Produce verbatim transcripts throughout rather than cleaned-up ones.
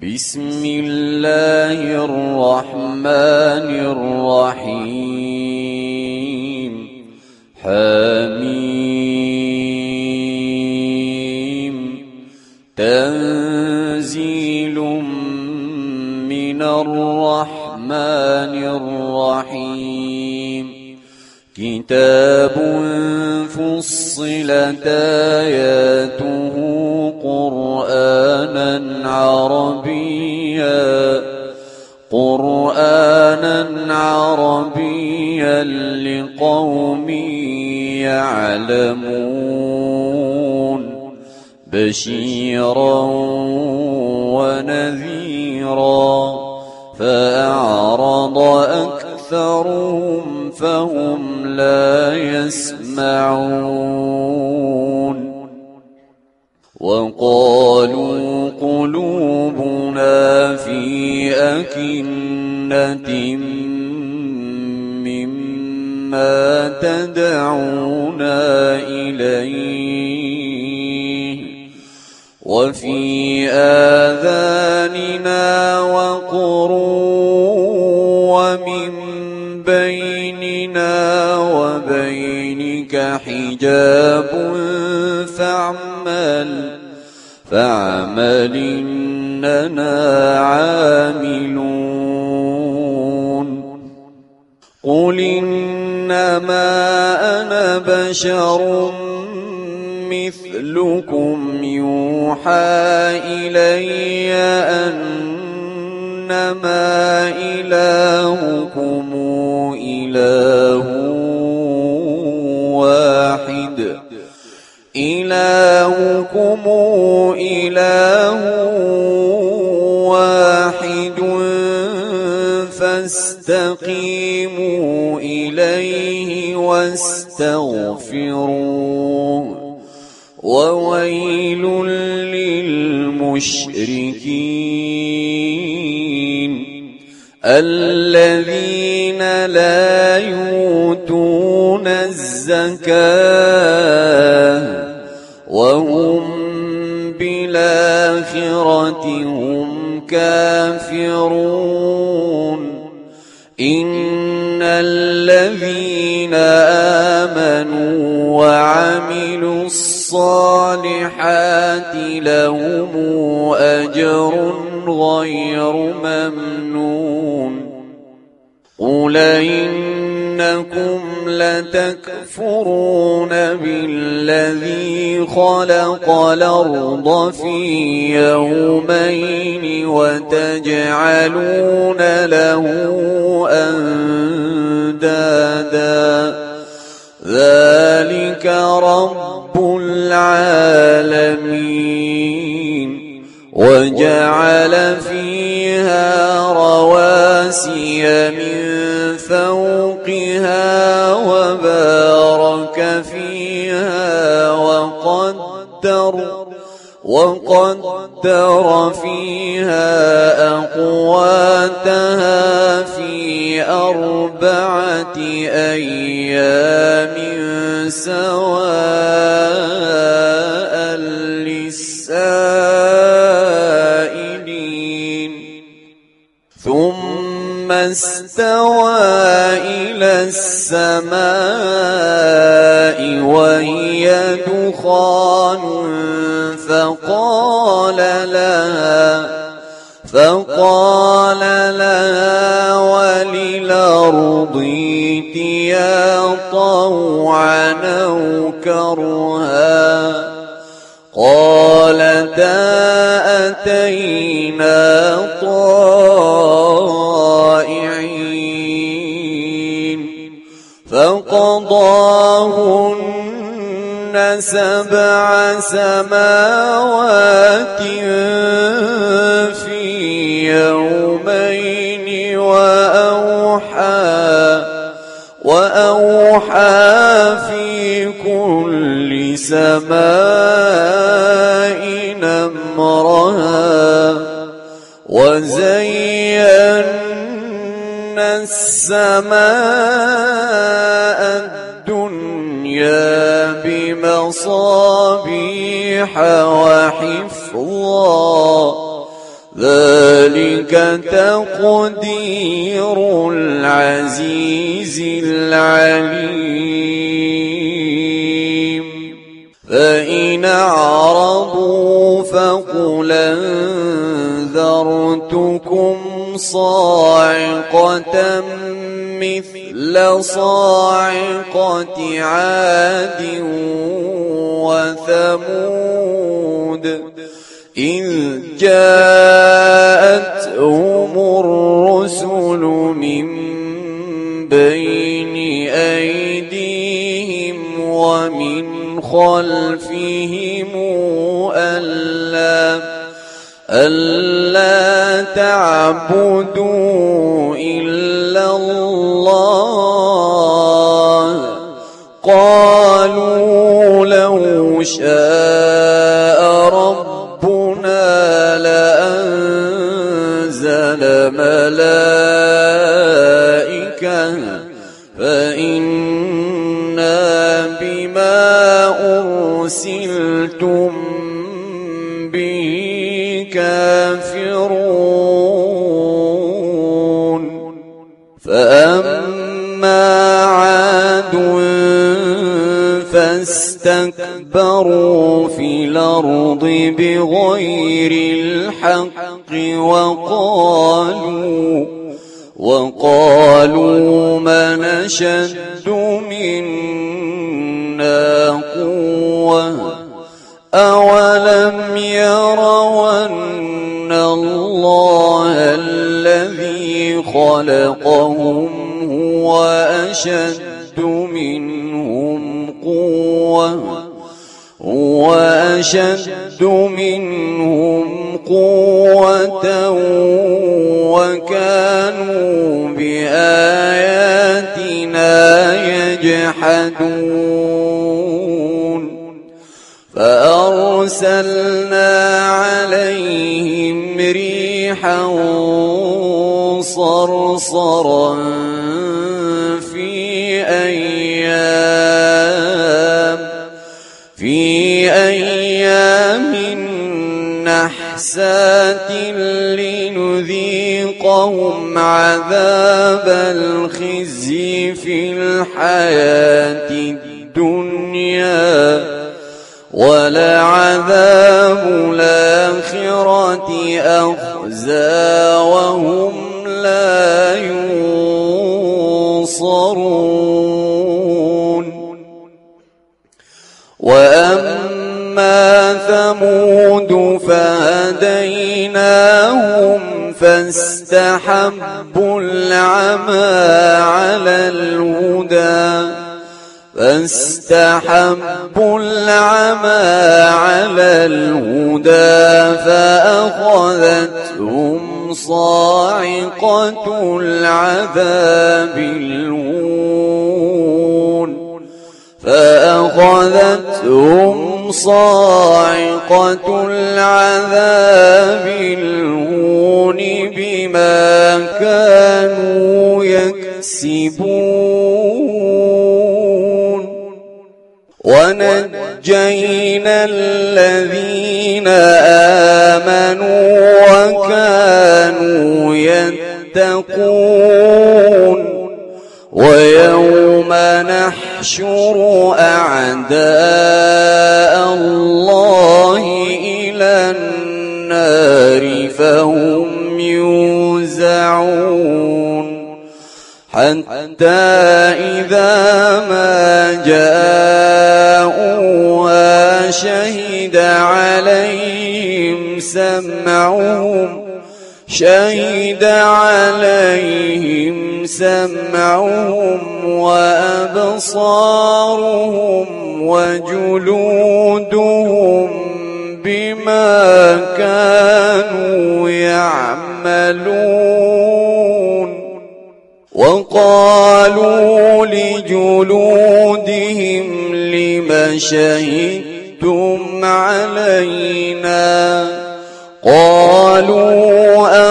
بسم الله الرحمن الرحيم. حميم. تنزيل من الرحمن الرحيم. كتاب فصلت آياته قرآنا عربيا قرآنا عربيا لقوم يعلمون بشيرا ونذيرا فأعرض أكثرهم فهم لا يسمعون. وقالوا قلوبنا في أكنة مما تدعونا إليه وفي آذاننا وقر ومن بيننا وبينك حجاب فاعمل فاعمل إننا عاملون. قل إنما أنا بشر مثلكم يوحى إلي أنما إلهكم إله واحد إلهكم إله واحد فاستقيموا إليه واستغفروه وويل للمشركين الذين لا يؤتون الزكاة وهم بالآخرة هم كافرون. إن الذين آمنوا وعملوا الصالحات لهم أجر غير ممنون. قل إنكم لتكفرون بالذي خلق الأرض في يومين وتجعلون له أندادا ذلك رب العالمين. وجعل فيها رواسي من فوقها وبارك فيها وقدر وقدر فيها أقواتها في أربعة أيام سواء للسائلين. ثم استوى إلى السماء وهي دخان فقال لها فقال لها وللأرض ائتيا طوعا أو كرها قالتا أتينا طائعين. فقضاهن سبع سماوات في يومين وأوحى وأوحى في كل سماء أمرها وزينا السماء الدنيا بمصابيح وحفظا ذلك تقدير العزيز العليم فإن أعرضوا فقل أنذرتكم صاعقة مثل صاعقة عاد وثمود إذ جاءتهم الرسل من بين أيديهم ومن خلفهم ألا ألا تعبدوا إلا الله قالوا لو شاء ربنا لأنزل ملائكة فإنا بما أرسلتم به كافرون فأما عاد فاستكبروا في الأرض بغير الحق وقالوا وقالوا من أشد منا قوة أولم يروا أن الله الذي خلقهم هو أشد منهم قوة هو أشد منهم قوة وكانوا بآياتنا يجحدون فأرسلنا عليهم ريحا صرصرا في أيام في أيام نحسات لنذيقهم عذاب الخزي في الحياة الدنيا ولعذاب الآخرة أخزى وهم لا ينصرون وأما ثمود فهديناهم فاستحبوا العمى على الهدى فاستحبوا العمى على الهدى فأخذتهم صاعقة العذاب الهون فأخذتهم صاعقة العذاب الهون بما كانوا يكسبون ونجينا الذين آمنوا وكانوا يتقون ويوم نحشر أعداء الله إلى النار فهم يوزعون حتى إذا ما جاءوها شهد عليهم سمعهم شهد عليهم سمعهم وأبصارهم وجلودهم بما كانوا يعملون وقالوا لجلودهم لم شهدتم علينا قالوا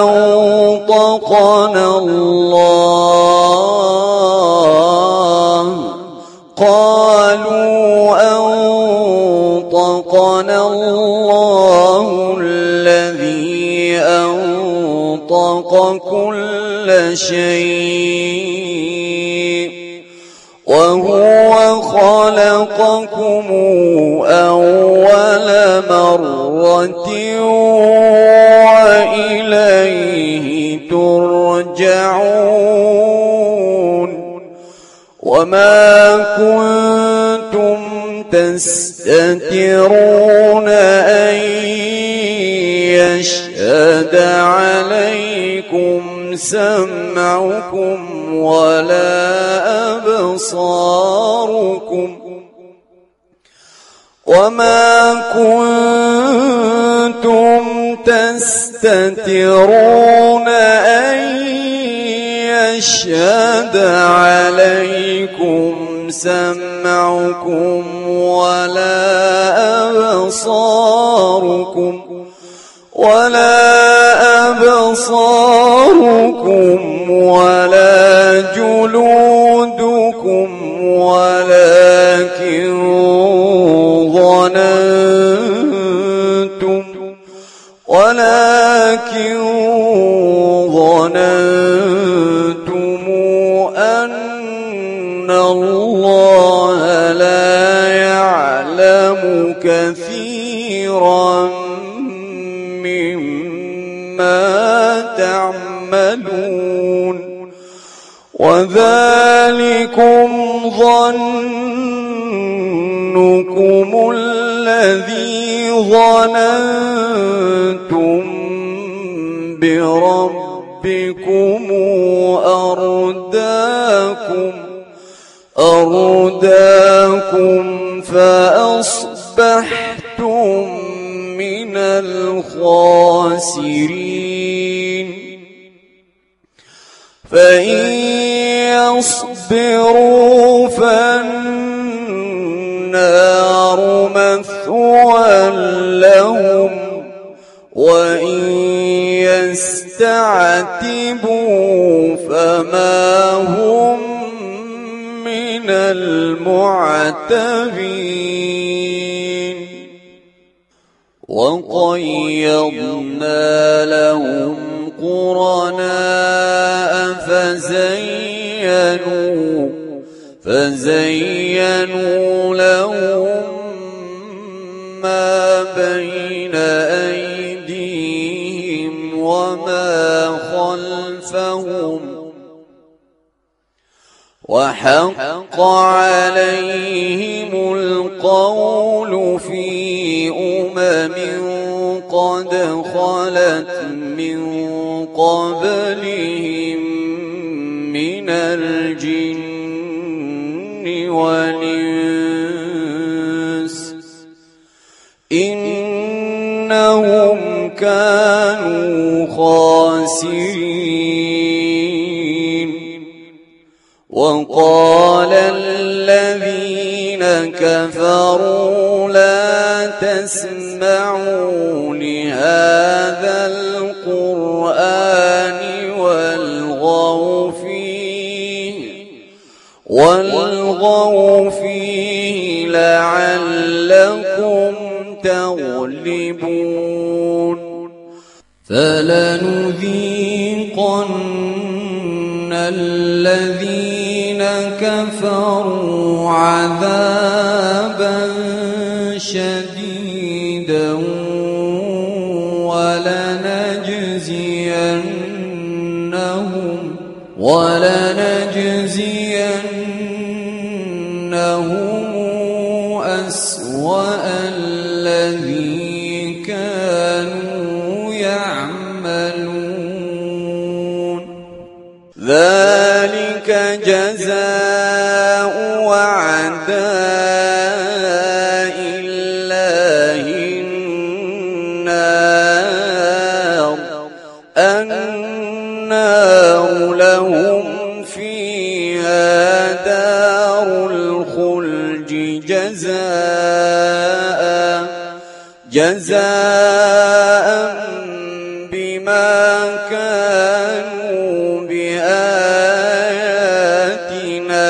أنطقنا الله قالوا أنطقنا الله الذي أنطق أنطق كل شيء وهو خلقكم أول مرة وإليه ترجعون وما كنتم تستترون أن يشهد عليكم سمعكم ولا أبصاركم وما كنتم تستترون أن يشهد عليكم سمعكم ولا أبصاركم ولا أبصاركم ولا جلودكم ولكن ظننتم ولكن ظننتم أن الله لا يعلم كثيرا مما تعملون وذلكم ظنكم الذي ظننتم بربكم أرداكم أرداكم فأصبحتم من الخاسرين فإن يصبروا فالنار مثوى لهم وإن يستعتبوا فما هم من المعتبين وقيضنا لهم قرناء فزينوا فزينوا لهم ما بين أيديهم وما خلفهم وحق عليهم القول في أمم قد خلت من قبلهم من الجن والإنس إنهم كانوا خاسرين وقال الذين كفروا لا تسمعوا لهذا القرآن والغوا فيه والغوا فيه لعلكم تغلبون فلنذيقن الذين كفروا عذابا شديدا ولنجزينهم ولنجزينهم أسوأ الذي كانوا يعملون ذلك جزاء أعداء الله النار النار لهم فيها دار الخلد جزاء جزاء بما كانوا بآياتنا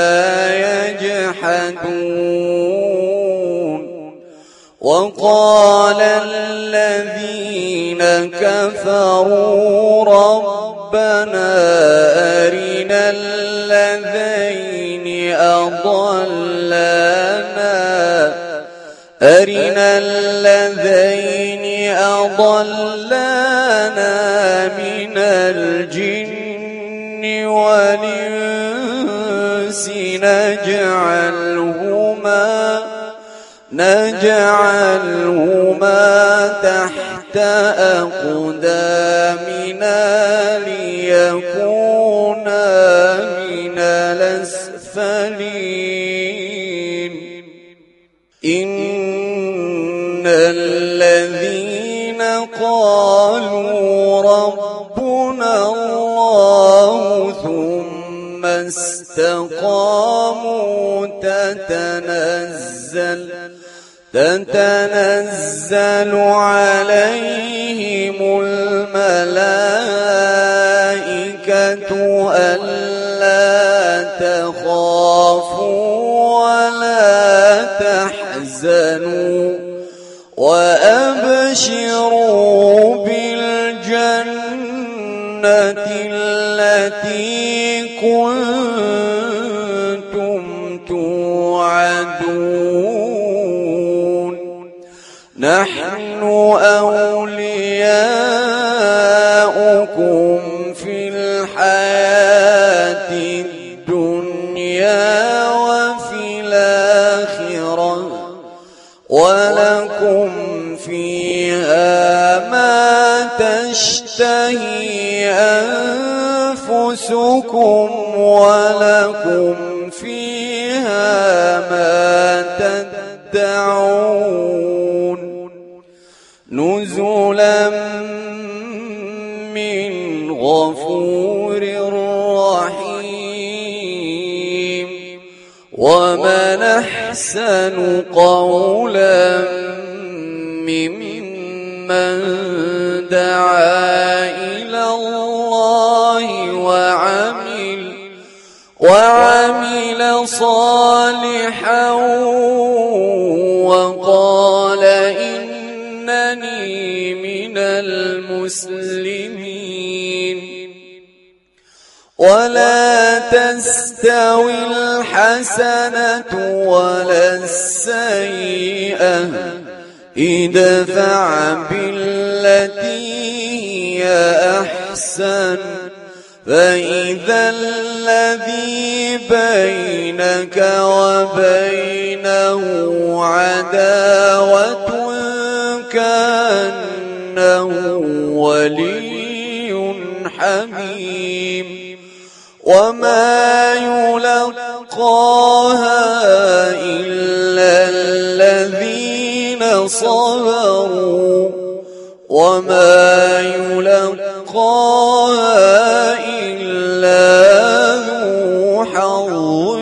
يجحدون وقال الذين كفروا ربنا أرنا الذين أضلانا أرنا الذين أضلانا من الجن والإنس نجعلهما نجعلهما تحت أقدامنا ليكونا من الأسفلين إن الذين قالوا ربنا الله ثم استقاموا تتنزل تتنزل عليهم الملائكة ألا تخافوا ولا تحزنوا وأبشروا بالجنة التي كنتم توعدون نحن أولياؤكم في الحياة الدنيا وفي الآخرة ولكم فيها ما تشتهي أنفسكم ولكم فيها ما تدعون نزلا من غفور رحيم ومن أحسن قولا ممن دعا إلى الله وعمل وعمل صالحا وقال إنني من المسلمين ولا تستوي الحسنة ولا السيئة ادفع بالتي هي أحسن فإذا الذي بينك وبينه عداوة كأنه ولي حميم وما يلقاها إلا الذين صبروا وما يلقاها إلا ذو حظ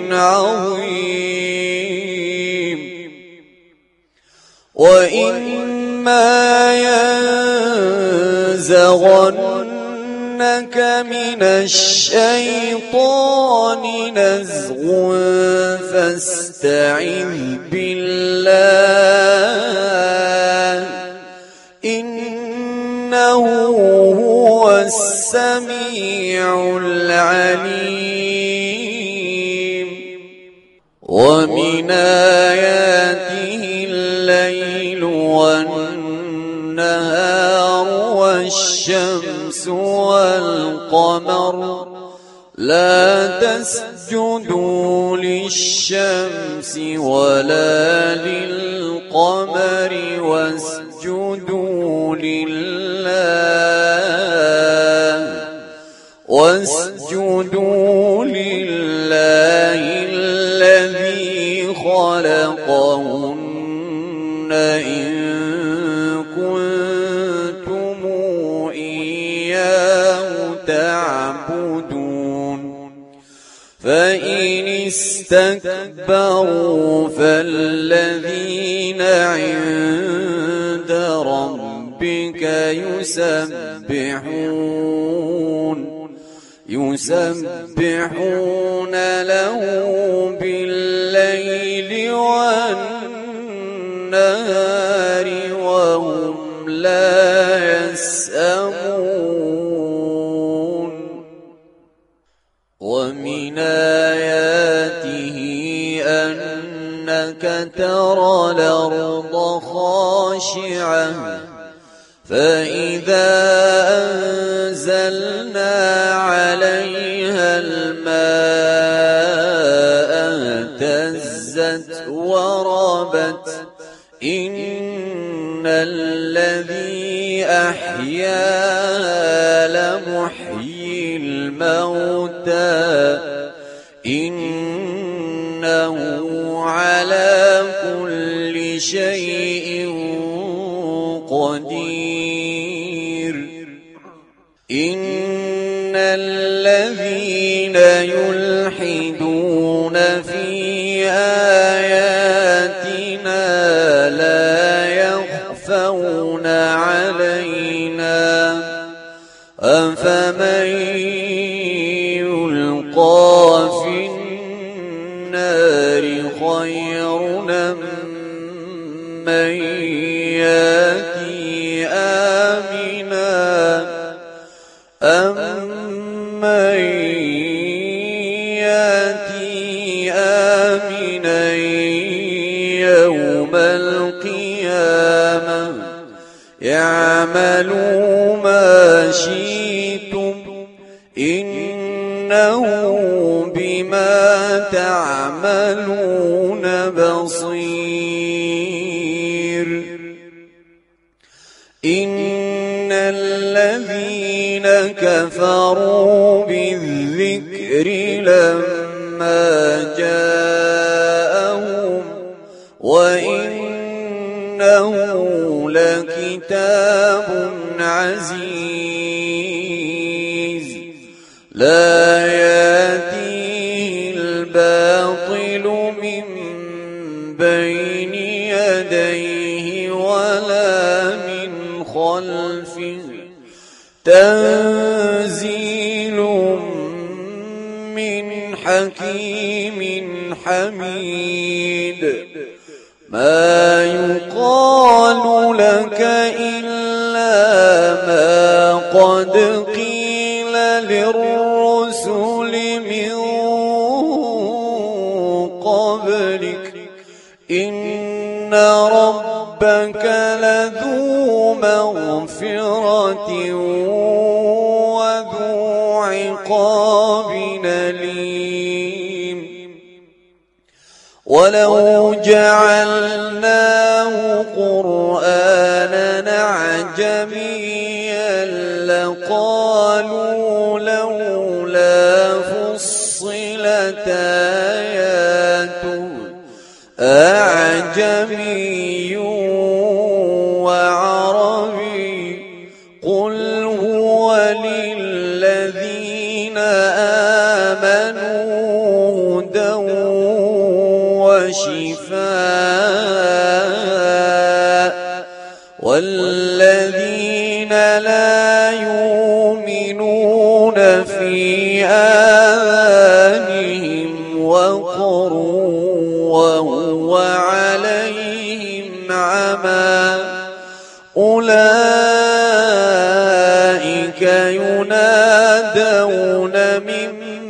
عظيم وإما ينزغنك من الشيطان نزغ فاستعذ بالله إنه هو السميع العليم ومن آياته الليل والنهار والشمس والقمر لا تسجدوا للشمس ولا للقمر واسجدوا لله واسجدوا لله الذي خلقهن إن كنتم إياه تعبدون فإن استكبروا فالذين عند ربك يسبحون يسبحون له بالليل والنهار وهم لا يسأمون ومن آياته أنك ترى الأرض خاشعة فإذا أنزلنا عليها الماء اهتزت وربت إن الذي أحياها لمحيي الموتى إنه على كل شيء قدير إن الذين يلحدون في آياتنا لا يخفون علينا أفمن يلقى في النار خير من ياتي آمنا أمن ياتي آمنا يوم القيامة يعملوا ما شئتم إنه بما تعملون بصير إن الذين كفروا بالذكر لما جاءهم وإنه لكتاب عزيز لا يأتيه الباطل من بين يديه ولا من خلفه تنزيل من حكيم حميد ما يقال لك إلا ما قد قيل للرسل من قبلك إن ربك لذو مغفرة وذو عقاب أليم ولو جعلناه قرآنا أعجميا لقالوا لولا فصلت آياته أعجمي وعربي قل هو للذين آمنوا هدى وشفاء والذين لا يؤمنون في آذانهم وقر وهو عليهم عمى أولئك ينادون من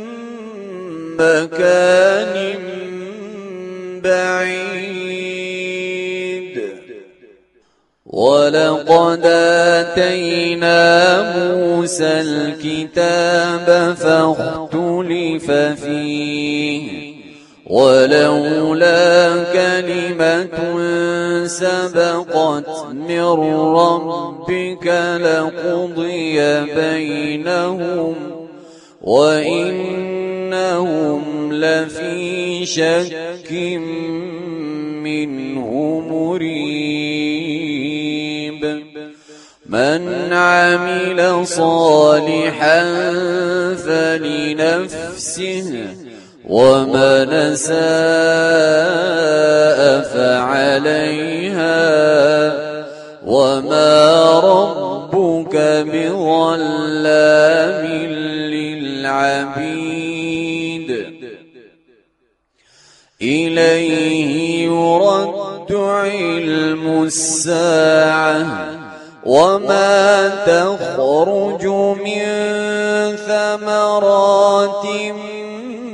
مكان بعيد ولقد آتينا موسى الكتاب فاختلف فيه ولولا كلمة سبقت من ربك لقضي بينهم وإنهم لفي شك منه مريب من عمل صالحا فلنفسه ومن أساء فعليها وما ربك بظلام للعبيد إليه يرد علم الساعة وما تخرج من ثمرات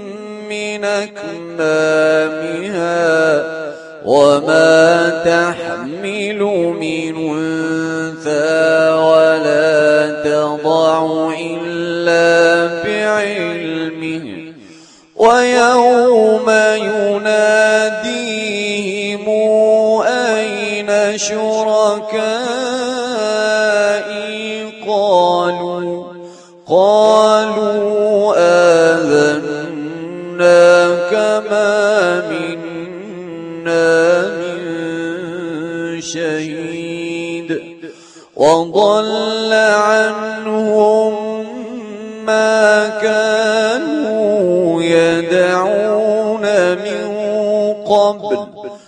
من أكمامها وما تحمل من أنثى ولا تضع إلا بعلمه ويوم يناديهم أين شركائي قالوا قالوا آذناك ما منا من شهيد وضل عنهم ما كانوا يدعون من قبل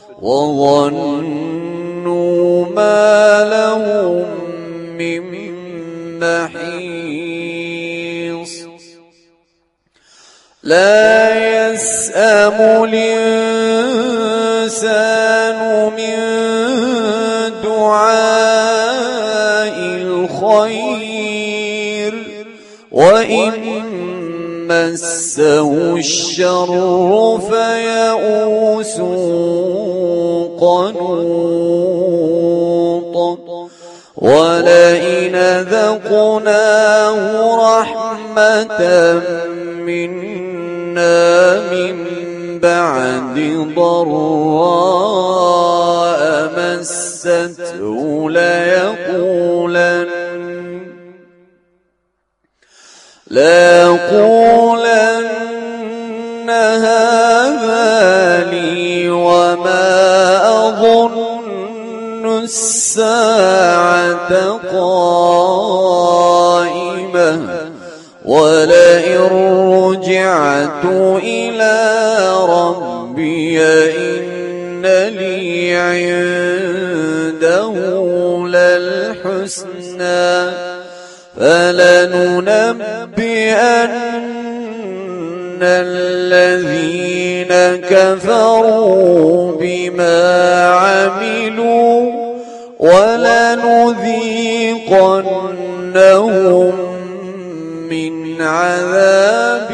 وظنوا ما لهم من محيص لا يسأم الإنسان من دعاء الخير وإن مسه الشر فيئوس قنوط ولئن ذقناه رحمة منا من بعد ضراء مسته ليقولن ليقولن هذا لي وما أظن الساعة قائمة ولئن رجعت إلى ربي إن لي عنده للحسنى فلننبئن الذين كفروا بما عملوا ولنذيقنهم من عذاب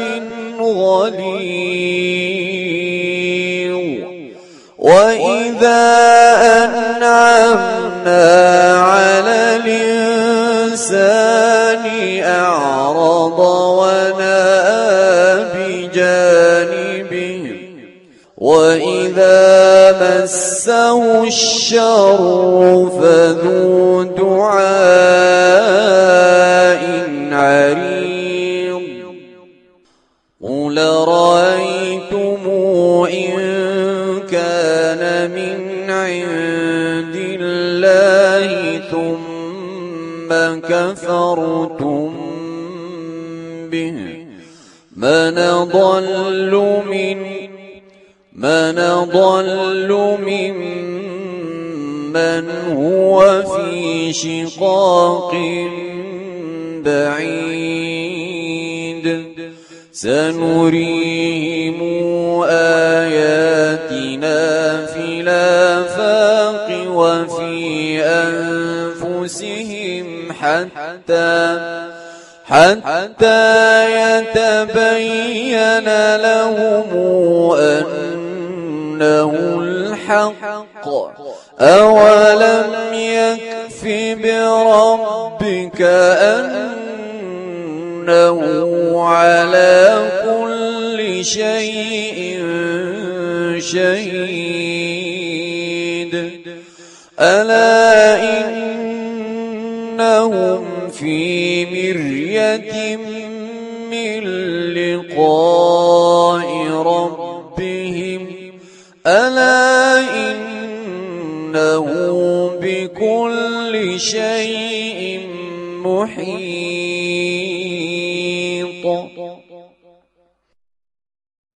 غليظ وإذا أنعمنا على الإنسان أعرض ونأى بجانبه وإذا مسه الشر فذو دعاء عريض قل رأيتم إن كان من عند الله ثم كفرتم به من ضل من من ضل ممن هو في شقاق بعيد سنريهم آياتنا في الآفاق وفي أنفسهم حتى حتى يتبين لهم أنه الحق أولم يكف بربك أنه على كل شيء شهيد ألا إنهم في مرية من لقاء ربهم ألا إنه بكل شيء محيط